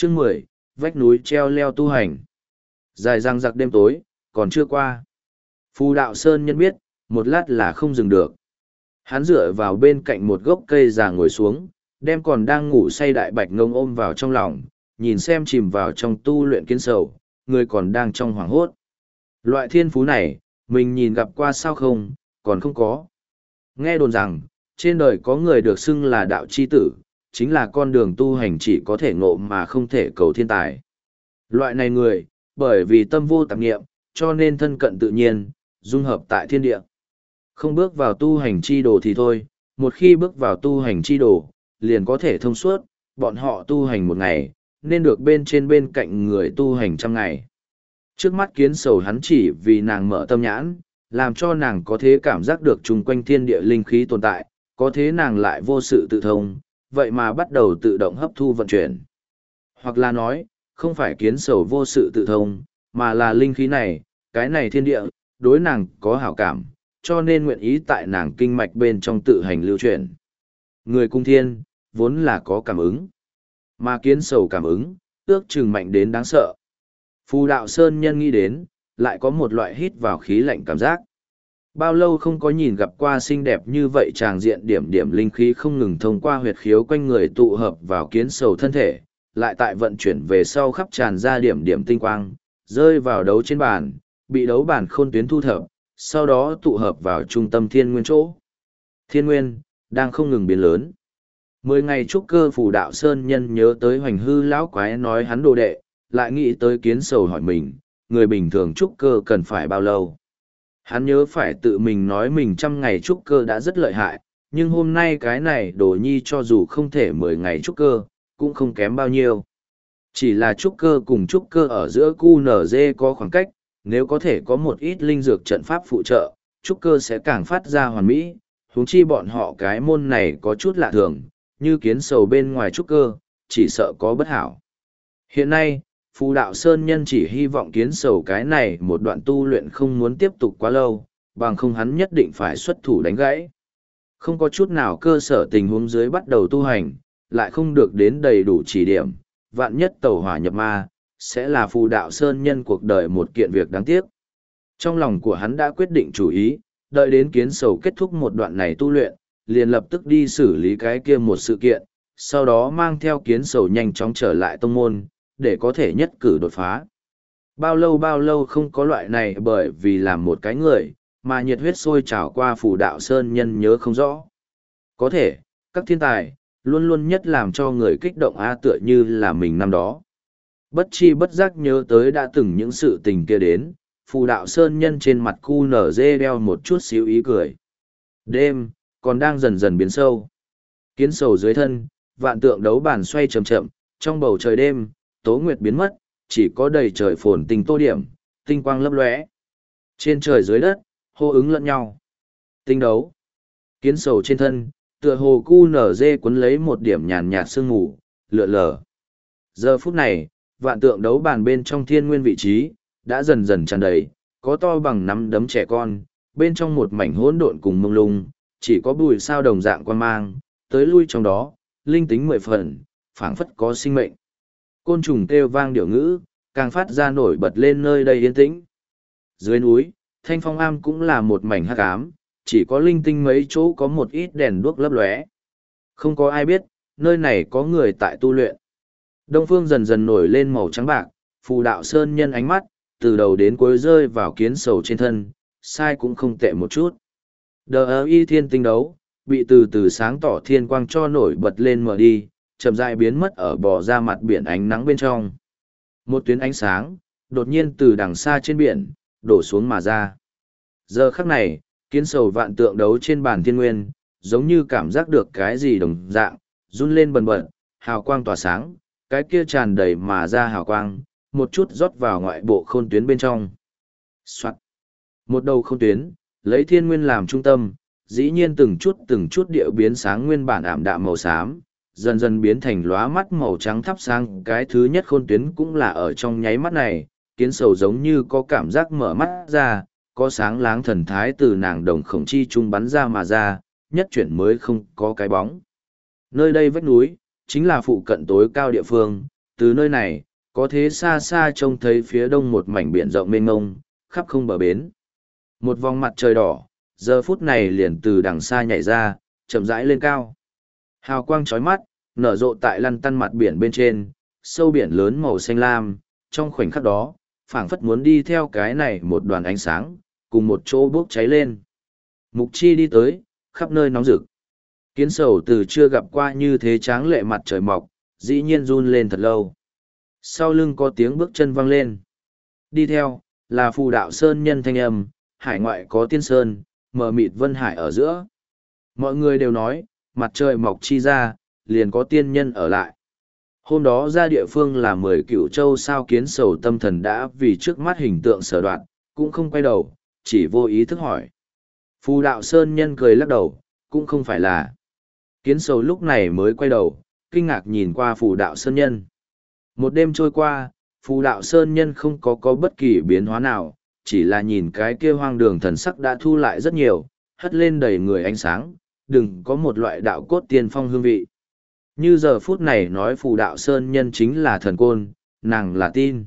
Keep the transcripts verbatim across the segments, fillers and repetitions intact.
Chương mười, vách núi treo leo tu hành. Dài răng giặc đêm tối, còn chưa qua. Phù đạo sơn nhân biết, một lát là không dừng được. Hắn dựa vào bên cạnh một gốc cây già ngồi xuống, đem còn đang ngủ say đại bạch ngông ôm vào trong lòng, nhìn xem chìm vào trong tu luyện kiến sầu, người còn đang trong hoảng hốt. Loại thiên phú này, mình nhìn gặp qua sao không, còn không có. Nghe đồn rằng, trên đời có người được xưng là đạo chi tử, chính là con đường tu hành chỉ có thể ngộ mà không thể cầu thiên tài. Loại này người, bởi vì tâm vô tạp nghiệm, cho nên thân cận tự nhiên, dung hợp tại thiên địa. Không bước vào tu hành chi đồ thì thôi, một khi bước vào tu hành chi đồ, liền có thể thông suốt, bọn họ tu hành một ngày, nên được bên trên bên cạnh người tu hành trăm ngày. Trước mắt kiến sầu hắn chỉ vì nàng mở tâm nhãn, làm cho nàng có thế cảm giác được chung quanh thiên địa linh khí tồn tại, có thế nàng lại vô sự tự thông, vậy mà bắt đầu tự động hấp thu vận chuyển. Hoặc là nói, không phải kiến sầu vô sự tự thông, mà là linh khí này, cái này thiên địa, đối nàng có hảo cảm, cho nên nguyện ý tại nàng kinh mạch bên trong tự hành lưu chuyển. Người cung thiên, vốn là có cảm ứng, mà kiến sầu cảm ứng, ước chừng mạnh đến đáng sợ. Phù đạo sơn nhân nghĩ đến, lại có một loại hít vào khí lạnh cảm giác. Bao lâu không có nhìn gặp qua xinh đẹp như vậy tràng diện điểm điểm linh khí không ngừng thông qua huyệt khiếu quanh người tụ hợp vào kiến sầu thân thể, lại tại vận chuyển về sau khắp tràn ra điểm điểm tinh quang, rơi vào đấu trên bàn, bị đấu bàn khôn tuyến thu thập, sau đó tụ hợp vào trung tâm thiên nguyên chỗ. Thiên nguyên, đang không ngừng biến lớn. Mười ngày trúc cơ phù đạo sơn nhân nhớ tới hoành hư lão quái nói hắn đồ đệ, lại nghĩ tới kiến sầu hỏi mình, người bình thường trúc cơ cần phải bao lâu. Hắn nhớ phải tự mình nói mình trăm ngày trúc cơ đã rất lợi hại, nhưng hôm nay cái này đồ nhi cho dù không thể mười ngày trúc cơ, cũng không kém bao nhiêu. Chỉ là trúc cơ cùng trúc cơ ở giữa cu nở dê có khoảng cách, nếu có thể có một ít linh dược trận pháp phụ trợ, trúc cơ sẽ càng phát ra hoàn mỹ, huống chi bọn họ cái môn này có chút lạ thường, như kiến sầu bên ngoài trúc cơ, chỉ sợ có bất hảo. Hiện nay, Phù đạo Sơn Nhân chỉ hy vọng kiến sầu cái này một đoạn tu luyện không muốn tiếp tục quá lâu, bằng không hắn nhất định phải xuất thủ đánh gãy. Không có chút nào cơ sở tình huống dưới bắt đầu tu hành, lại không được đến đầy đủ chỉ điểm, vạn nhất tẩu hỏa nhập ma, sẽ là Phù đạo Sơn Nhân cuộc đời một kiện việc đáng tiếc. Trong lòng của hắn đã quyết định chủ ý, đợi đến kiến sầu kết thúc một đoạn này tu luyện, liền lập tức đi xử lý cái kia một sự kiện, sau đó mang theo kiến sầu nhanh chóng trở lại tông môn, để có thể nhất cử đột phá. Bao lâu bao lâu không có loại này bởi vì làm một cái người, mà nhiệt huyết sôi trào qua Phù đạo Sơn Nhân nhớ không rõ. Có thể, các thiên tài, luôn luôn nhất làm cho người kích động a tựa như là mình năm đó. Bất chi bất giác nhớ tới đã từng những sự tình kia đến, Phù đạo Sơn Nhân trên mặt cu nở dê đeo một chút xíu ý cười. Đêm, còn đang dần dần biến sâu. Kiến sầu dưới thân, vạn tượng đấu bản xoay chậm chậm, trong bầu trời đêm, tố nguyệt biến mất, chỉ có đầy trời phồn tinh tô điểm, tinh quang lấp lóe. Trên trời dưới đất, hô ứng lẫn nhau. Tinh đấu. Kiến sầu trên thân, tựa hồ cu nở dê cuốn lấy một điểm nhàn nhạt sương mù, lượn lờ. Giờ phút này, vạn tượng đấu bàn bên trong thiên nguyên vị trí, đã dần dần tràn đầy, có to bằng nắm đấm trẻ con, bên trong một mảnh hỗn độn cùng mông lung, chỉ có bùi sao đồng dạng quan mang, tới lui trong đó, linh tính mười phần, phảng phất có sinh mệnh. Côn trùng kêu vang điệu ngữ, càng phát ra nổi bật lên nơi đây yên tĩnh. Dưới núi, Thanh Phong Am cũng là một mảnh hắc ám, chỉ có linh tinh mấy chỗ có một ít đèn đuốc lấp lóe. Không có ai biết, nơi này có người tại tu luyện. Đông phương dần dần nổi lên màu trắng bạc, Phù đạo Sơn Nhân ánh mắt, từ đầu đến cuối rơi vào kiến sầu trên thân, sai cũng không tệ một chút. Đờ y thiên tinh đấu, bị từ từ sáng tỏ thiên quang cho nổi bật lên mở đi, chậm rãi biến mất ở bò ra mặt biển ánh nắng bên trong. Một tuyến ánh sáng, đột nhiên từ đằng xa trên biển, đổ xuống mà ra. Giờ khắc này, kiến sầu vạn tượng đấu trên bàn thiên nguyên, giống như cảm giác được cái gì đồng dạng, run lên bần bật, hào quang tỏa sáng, cái kia tràn đầy mà ra hào quang, một chút rót vào ngoại bộ khôn tuyến bên trong. Soạn. Một đầu khôn tuyến, lấy thiên nguyên làm trung tâm, dĩ nhiên từng chút từng chút điệu biến sáng nguyên bản ảm đạm màu xám, dần dần biến thành lóa mắt màu trắng thắp sáng. Cái thứ nhất khôn tuyến cũng là ở trong nháy mắt này, kiến sầu giống như có cảm giác mở mắt ra, có sáng láng thần thái từ nàng đồng khổng chi trung bắn ra mà ra, nhất chuyển mới không có cái bóng. Nơi đây vách núi, chính là phụ cận tối cao địa phương, từ nơi này, có thế xa xa trông thấy phía đông một mảnh biển rộng mênh mông, khắp không bờ bến. Một vòng mặt trời đỏ, giờ phút này liền từ đằng xa nhảy ra, chậm rãi lên cao. Hào quang chói mắt, nở rộ tại lăn tăn mặt biển bên trên, sâu biển lớn màu xanh lam, trong khoảnh khắc đó, phảng phất muốn đi theo cái này một đoàn ánh sáng, cùng một chỗ bốc cháy lên. Mục Chi đi tới, khắp nơi nóng rực. Kiến sầu từ chưa gặp qua như thế tráng lệ mặt trời mọc, dĩ nhiên run lên thật lâu. Sau lưng có tiếng bước chân vang lên. Đi theo, là phù đạo sơn nhân thanh âm, hải ngoại có tiên sơn, mờ mịt vân hải ở giữa. Mọi người đều nói, mặt trời mọc chi ra, liền có tiên nhân ở lại. Hôm đó ra địa phương là mười cựu châu sao kiến sầu tâm thần đã vì trước mắt hình tượng sở đoạn, cũng không quay đầu, chỉ vô ý thức hỏi. Phù đạo sơn nhân cười lắc đầu, cũng không phải là. Kiến sầu lúc này mới quay đầu, kinh ngạc nhìn qua phù đạo sơn nhân. Một đêm trôi qua, phù đạo sơn nhân không có có bất kỳ biến hóa nào, chỉ là nhìn cái kia hoang đường thần sắc đã thu lại rất nhiều, hất lên đầy người ánh sáng, đừng có một loại đạo cốt tiên phong hương vị. Như giờ phút này nói phù đạo sơn nhân chính là thần côn, nàng là tin.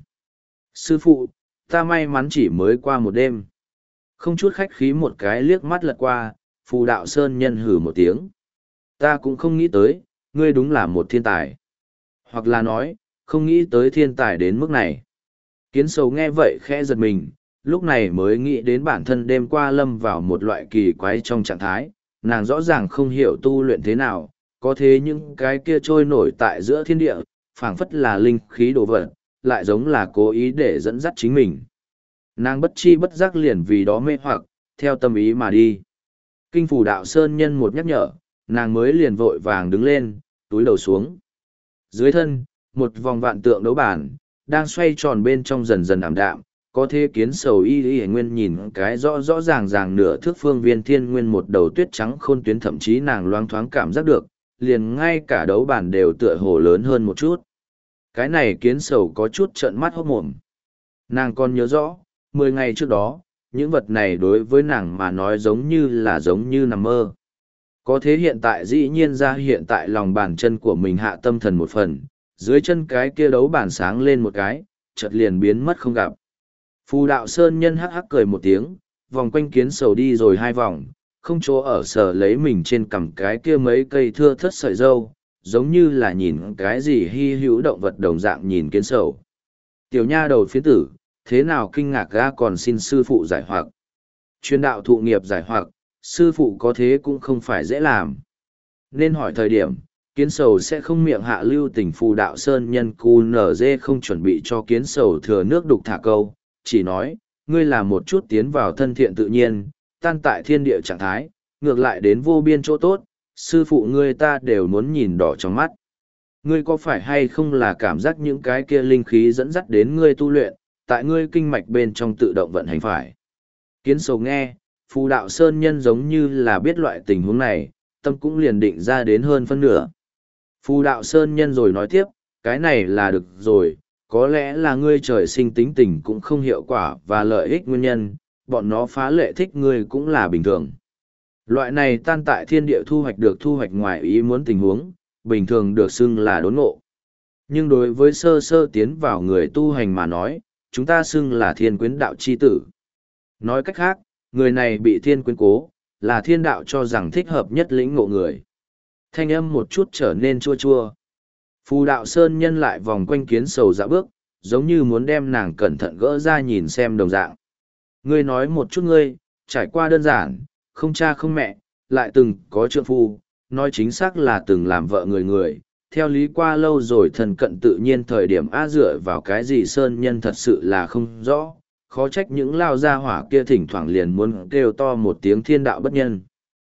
Sư phụ, ta may mắn chỉ mới qua một đêm. Không chút khách khí một cái liếc mắt lật qua, phù đạo sơn nhân hử một tiếng. Ta cũng không nghĩ tới, ngươi đúng là một thiên tài. Hoặc là nói, không nghĩ tới thiên tài đến mức này. Kiến sầu nghe vậy khẽ giật mình, lúc này mới nghĩ đến bản thân đêm qua lâm vào một loại kỳ quái trong trạng thái, nàng rõ ràng không hiểu tu luyện thế nào, có thế những cái kia trôi nổi tại giữa thiên địa, phảng phất là linh khí đồ vật, lại giống là cố ý để dẫn dắt chính mình. Nàng bất chi bất giác liền vì đó mê hoặc, theo tâm ý mà đi. Kinh phủ đạo sơn nhân một nhắc nhở, nàng mới liền vội vàng đứng lên, túi đầu xuống. Dưới thân, một vòng vạn tượng đấu bản, đang xoay tròn bên trong dần dần ảm đạm, có thế kiến sầu y y nguyên nhìn cái rõ rõ ràng ràng nửa thước phương viên thiên nguyên một đầu tuyết trắng khôn tuyến, thậm chí nàng loáng thoáng cảm giác được, liền ngay cả đấu bản đều tựa hồ lớn hơn một chút. Cái này kiến sầu có chút trợn mắt hốt mồm. Nàng còn nhớ rõ, mười ngày trước đó, những vật này đối với nàng mà nói giống như là giống như nằm mơ. Có thế hiện tại dĩ nhiên ra hiện tại lòng bàn chân của mình hạ tâm thần một phần, dưới chân cái kia đấu bản sáng lên một cái, chợt liền biến mất không gặp. Phù đạo sơn nhân hắc hắc cười một tiếng, vòng quanh kiến sầu đi rồi hai vòng, không chỗ ở sở lấy mình trên cằm cái kia mấy cây thưa thớt sợi dâu, giống như là nhìn cái gì hy hữu động vật đồng dạng nhìn kiến sầu. Tiểu nha đầu phiến tử, thế nào kinh ngạc ga còn xin sư phụ giải hoặc. Chuyên đạo thụ nghiệp giải hoặc, sư phụ có thế cũng không phải dễ làm. Nên hỏi thời điểm, kiến sầu sẽ không miệng hạ lưu tình phù đạo sơn nhân cu nở dê không chuẩn bị cho kiến sầu thừa nước đục thả câu, chỉ nói, ngươi là một chút tiến vào thân thiện tự nhiên, tan tại thiên địa trạng thái, ngược lại đến vô biên chỗ tốt, sư phụ ngươi ta đều muốn nhìn đỏ trong mắt. Ngươi có phải hay không là cảm giác những cái kia linh khí dẫn dắt đến ngươi tu luyện, tại ngươi kinh mạch bên trong tự động vận hành phải. Kiến sầu nghe, phù đạo sơn nhân giống như là biết loại tình huống này, tâm cũng liền định ra đến hơn phân nửa. Phù đạo sơn nhân rồi nói tiếp, cái này là được rồi, có lẽ là ngươi trời sinh tính tình cũng không hiệu quả và lợi ích nguyên nhân, bọn nó phá lệ thích ngươi cũng là bình thường. Loại này tan tại thiên địa thu hoạch được thu hoạch ngoài ý muốn tình huống, bình thường được xưng là đốn ngộ. Nhưng đối với sơ sơ tiến vào người tu hành mà nói, chúng ta xưng là thiên quyến đạo chi tử. Nói cách khác, người này bị thiên quyến cố, là thiên đạo cho rằng thích hợp nhất lĩnh ngộ người. Thanh âm một chút trở nên chua chua. Phù đạo sơn nhân lại vòng quanh kiến sầu dạo bước, giống như muốn đem nàng cẩn thận gỡ ra nhìn xem đồng dạng. Ngươi nói một chút ngươi, trải qua đơn giản, không cha không mẹ, lại từng có trượng phu, nói chính xác là từng làm vợ người người. Theo lý qua lâu rồi thần cận tự nhiên thời điểm á dựa vào cái gì sơn nhân thật sự là không rõ, khó trách những lao gia hỏa kia thỉnh thoảng liền muốn kêu to một tiếng thiên đạo bất nhân.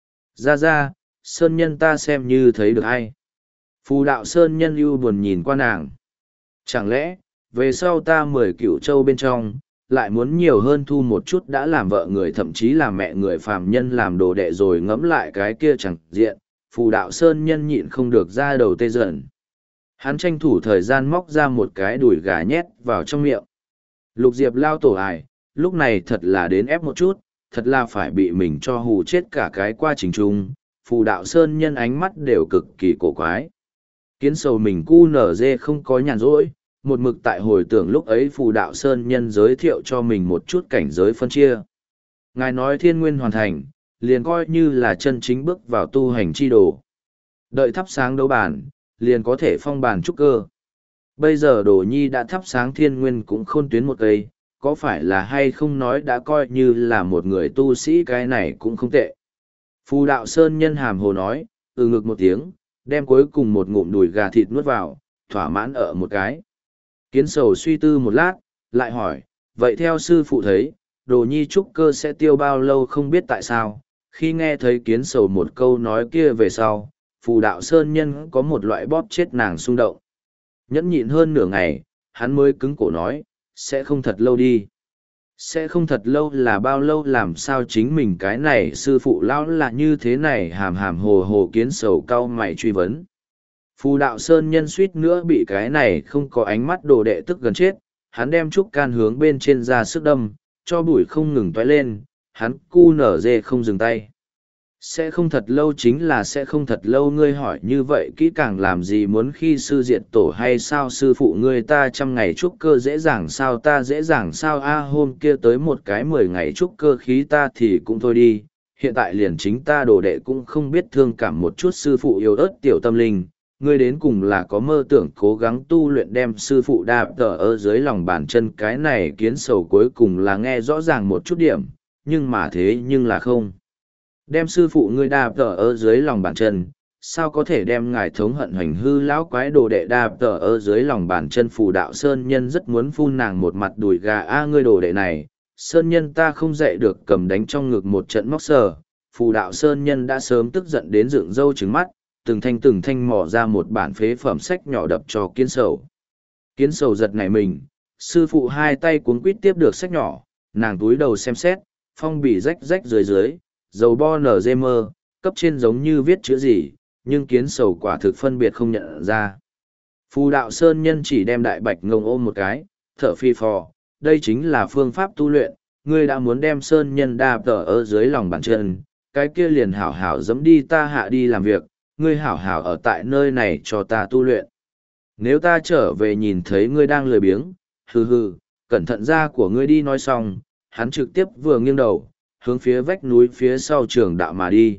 Ra ra, sơn nhân ta xem như thấy được hay. Phù đạo sơn nhân ưu buồn nhìn qua nàng. Chẳng lẽ, về sau ta mười cửu châu bên trong, lại muốn nhiều hơn thu một chút đã làm vợ người thậm chí là mẹ người phàm nhân làm đồ đệ rồi ngẫm lại cái kia chẳng diện, phù đạo sơn nhân nhịn không được ra đầu tê dần. Hắn tranh thủ thời gian móc ra một cái đùi gà nhét vào trong miệng. Lục Diệp lao tổ ải, lúc này thật là đến ép một chút, thật là phải bị mình cho hù chết cả cái quá trình chung, phù đạo sơn nhân ánh mắt đều cực kỳ cổ quái. Kiến sầu mình cu nở dê không có nhàn rỗi, một mực tại hồi tưởng lúc ấy phù đạo sơn nhân giới thiệu cho mình một chút cảnh giới phân chia. Ngài nói thiên nguyên hoàn thành, liền coi như là chân chính bước vào tu hành chi đồ. Đợi thắp sáng đấu bản, liền có thể phong bản trúc cơ. Bây giờ đồ nhi đã thắp sáng thiên nguyên cũng khôn tuyến một cây, có phải là hay không nói đã coi như là một người tu sĩ, cái này cũng không tệ. Phù đạo sơn nhân hàm hồ nói, ừ ngực một tiếng, đem cuối cùng một ngụm đùi gà thịt nuốt vào, thỏa mãn ở một cái. Kiến sầu suy tư một lát, lại hỏi, vậy theo sư phụ thấy, đồ nhi trúc cơ sẽ tiêu bao lâu không biết tại sao. Khi nghe thấy kiến sầu một câu nói kia về sau, phù đạo sơn nhân có một loại bóp chết nàng xung động. Nhẫn nhịn hơn nửa ngày, hắn mới cứng cổ nói, sẽ không thật lâu đi. Sẽ không thật lâu là bao lâu, làm sao chính mình cái này sư phụ lão là như thế này, hàm hàm hồ hồ kiến sầu cau mày truy vấn. Phù đạo sơn nhân suýt nữa bị cái này không có ánh mắt đồ đệ tức gần chết, hắn đem trúc can hướng bên trên ra sức đâm, cho bụi không ngừng toái lên, hắn cu nở dê không dừng tay. Sẽ không thật lâu chính là sẽ không thật lâu, ngươi hỏi như vậy kỹ càng làm gì, muốn khi sư diện tổ hay sao, sư phụ ngươi ta trăm ngày trúc cơ dễ dàng sao, ta dễ dàng sao a hôm kia tới một cái mười ngày trúc cơ khí ta thì cũng thôi đi, hiện tại liền chính ta đồ đệ cũng không biết thương cảm một chút sư phụ yêu ớt tiểu tâm linh, ngươi đến cùng là có mơ tưởng cố gắng tu luyện đem sư phụ đạp tở ở dưới lòng bàn chân, cái này kiến sầu cuối cùng là nghe rõ ràng một chút điểm, nhưng mà thế nhưng là không. Đem sư phụ ngươi đạp tở ở dưới lòng bàn chân, sao có thể đem ngài thống hận hoành hư lão quái đồ đệ đạp tở ở dưới lòng bàn chân. Phù đạo sơn nhân rất muốn phun nàng một mặt đùi gà, a ngươi đồ đệ này, sơn nhân ta không dạy được, cầm đánh trong ngực một trận móc sờ. Phù đạo sơn nhân đã sớm tức giận đến dựng râu trứng mắt, từng thanh từng thanh mò ra một bản phế phẩm sách nhỏ đập cho kiến sầu. Kiến sầu giật nảy mình, sư phụ hai tay cuống quýt tiếp được sách nhỏ, nàng túi đầu xem xét, phong bì rách rách dưới dưới, dầu bo nở dê mơ, cấp trên giống như viết chữ gì, nhưng kiến sầu quả thực phân biệt không nhận ra. Phù đạo sơn nhân chỉ đem đại bạch ngông ôm một cái, thở phi phò, đây chính là phương pháp tu luyện, ngươi đã muốn đem sơn nhân đạp tở ở dưới lòng bàn chân, cái kia liền hảo hảo dẫm đi, ta hạ đi làm việc, ngươi hảo hảo ở tại nơi này cho ta tu luyện. Nếu ta trở về nhìn thấy ngươi đang lười biếng, hừ hừ, cẩn thận ra của ngươi đi. Nói xong, hắn trực tiếp vừa nghiêng đầu, hướng phía vách núi phía sau trường đạo mà đi.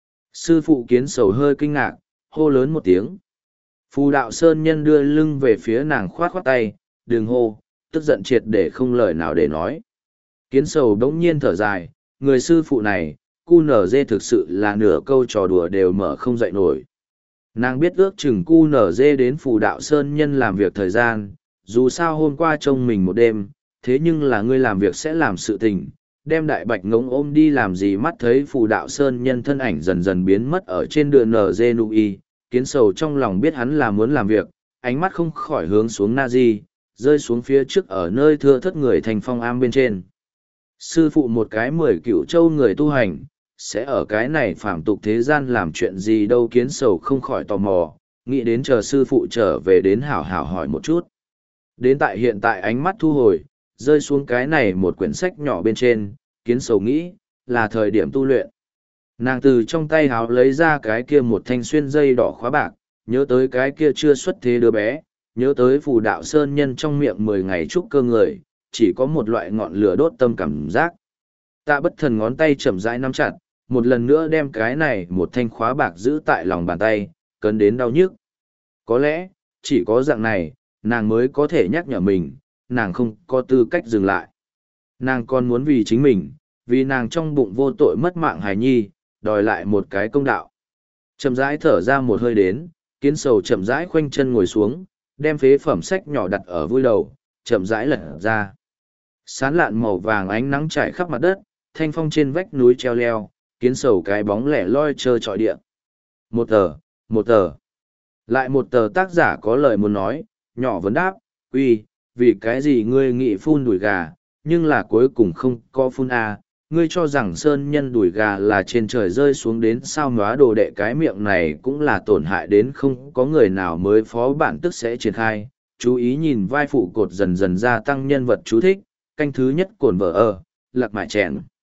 Sư phụ kiến sầu hơi kinh ngạc, hô lớn một tiếng. Phù đạo sơn nhân đưa lưng về phía nàng, khoát khoát tay, đừng hô, tức giận triệt để không lời nào để nói. Kiến sầu đống nhiên thở dài, người sư phụ này, cu nở dê thực sự là nửa câu trò đùa đều mở không dậy nổi. Nàng biết ước chừng cu nở dê đến phù đạo sơn nhân làm việc thời gian, dù sao hôm qua trông mình một đêm, thế nhưng là ngươi làm việc sẽ làm sự tình, đem đại bạch ngỗng ôm đi làm gì. Mắt thấy phù đạo sơn nhân thân ảnh dần dần biến mất ở trên đường nở dê nụ y, kiến sầu trong lòng biết hắn là muốn làm việc, ánh mắt không khỏi hướng xuống na di, rơi xuống phía trước ở nơi thưa thất người thành phong am bên trên. Sư phụ một cái mười cựu châu người tu hành, sẽ ở cái này phàm tục thế gian làm chuyện gì đâu. Kiến sầu không khỏi tò mò, nghĩ đến chờ sư phụ trở về đến hảo hảo hỏi một chút. Đến tại hiện tại ánh mắt thu hồi, rơi xuống cái này một quyển sách nhỏ bên trên, kiến sầu nghĩ, là thời điểm tu luyện. Nàng từ trong tay háo lấy ra cái kia một thanh xuyên dây đỏ khóa bạc, nhớ tới cái kia chưa xuất thế đứa bé, nhớ tới phù đạo sơn nhân trong miệng mười ngày trúc cơ người, chỉ có một loại ngọn lửa đốt tâm cảm giác. Tạ bất thần ngón tay chậm rãi nắm chặt, một lần nữa đem cái này một thanh khóa bạc giữ tại lòng bàn tay, cấn đến đau nhức. Có lẽ, chỉ có dạng này, nàng mới có thể nhắc nhở mình, nàng không có tư cách dừng lại. Nàng còn muốn vì chính mình, vì nàng trong bụng vô tội mất mạng hài nhi, đòi lại một cái công đạo. Chậm rãi thở ra một hơi đến, kiến sầu chậm rãi khoanh chân ngồi xuống, đem phế phẩm sách nhỏ đặt ở vui đầu, chậm rãi lật ra. Sán lạn màu vàng ánh nắng trải khắp mặt đất, thanh phong trên vách núi treo leo, kiến sầu cái bóng lẻ loi trơ trọi địa. Một tờ, một tờ. Lại một tờ. Tác giả có lời muốn nói, nhỏ vấn đáp, uy, vì cái gì ngươi nghĩ phun đùi gà, nhưng là cuối cùng không có phun a, ngươi cho rằng sơn nhân đùi gà là trên trời rơi xuống đến sao nóa đồ đệ, cái miệng này cũng là tổn hại đến không có người nào mới phó bản tức sẽ triển khai. Chú ý nhìn vai phụ cột dần dần gia tăng nhân vật chú thích, canh thứ nhất cổn vợ ở, lạc mại chèn.